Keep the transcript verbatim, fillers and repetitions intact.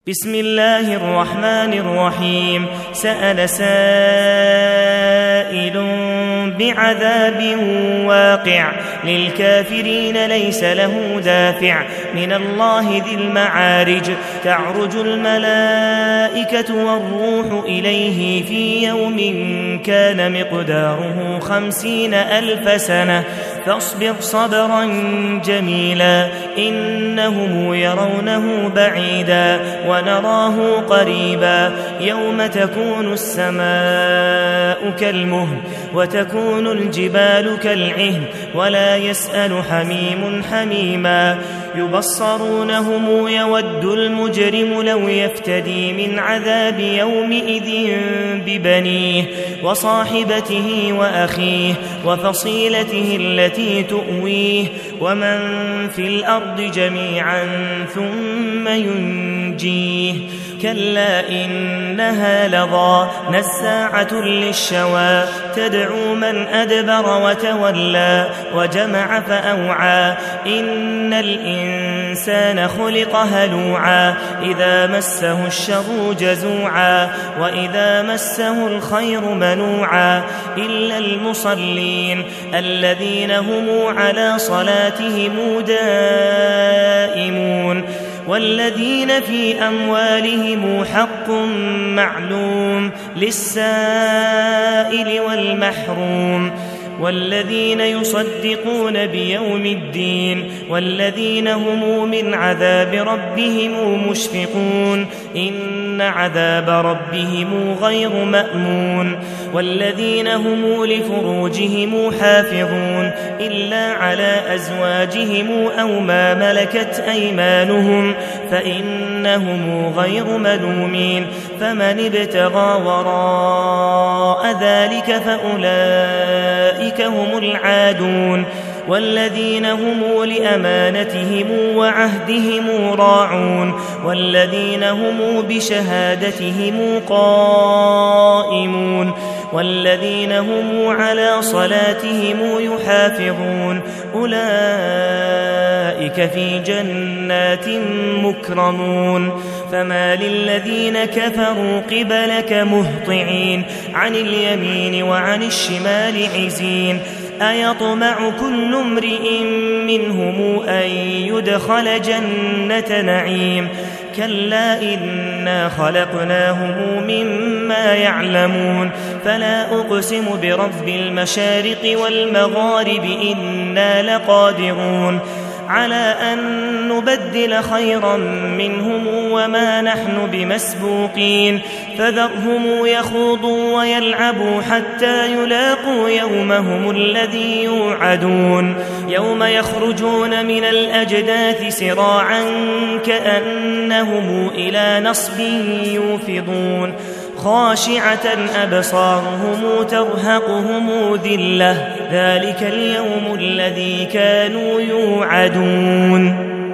بسم الله الرحمن الرحيم. سأل سائل بعذاب واقع للكافرين ليس له دافع من الله ذي المعارج. تعرج الملائكة والروح إليه في يوم كان مقداره خمسين ألف سنة فاصبر صبرا جميلا إنهم يرونه بعيدا ونراه قريبا. يوم تكون السماء كالمهل وتكون الجبال كالعهن ولا يسأل حميم حميما. يبصرونهم يود المجرم لو يفتدي من عذاب يومئذ ببنيه وصاحبته وأخيه وفصيلته التي تؤويه ومن في الأرض جميعا ثم ينجيه. كلا إنها لظى نزاعة للشوى تدعو من أدبر وتولى وجمع فأوعى. إن الإنسان خلق هلوعا إذا مسه الشر جزوعا وإذا مسه الخير منوعا إلا المصلين الذين هم على صلاتهم دائمون والذين في أموالهم حق معلوم للسائل والمحروم والذين يصدقون بيوم الدين والذين هم من عذاب ربهم مشفقون إن عذاب ربهم غير مأمون. والذين هم لفروجهم حافظون إلا على أزواجهم أو ما ملكت أيمانهم فإنهم غير ملومين. فمن ابتغى وراء ذلك فأولئك هم العادون. والذين هم لأمانتهم وعهدهم راعون والذين هم بشهادتهم قائمون والذين هم على صلاتهم يحافظون أولئك في جنات مكرمون. فما للذين كفروا قبلك مهطعين عن اليمين وعن الشمال عزين. أيطمع كل امرئ منهم أن يدخل جنة نعيم كلا إنا خلقناهم مما يعلمون. فلا أقسم برب المشارق والمغارب إنا لقادرون على أن نبدل خيرا منهم وما نحن بمسبوقين. فذرهم يخوضوا ويلعبوا حتى يلاقوا يومهم الذي يوعدون يوم يخرجون من الأجداث سراعا كأنهم إلى نصب يوفضون خاشعة أبصارهم ترهقهم ذلة ذلك اليوم الذي كانوا يوعدون.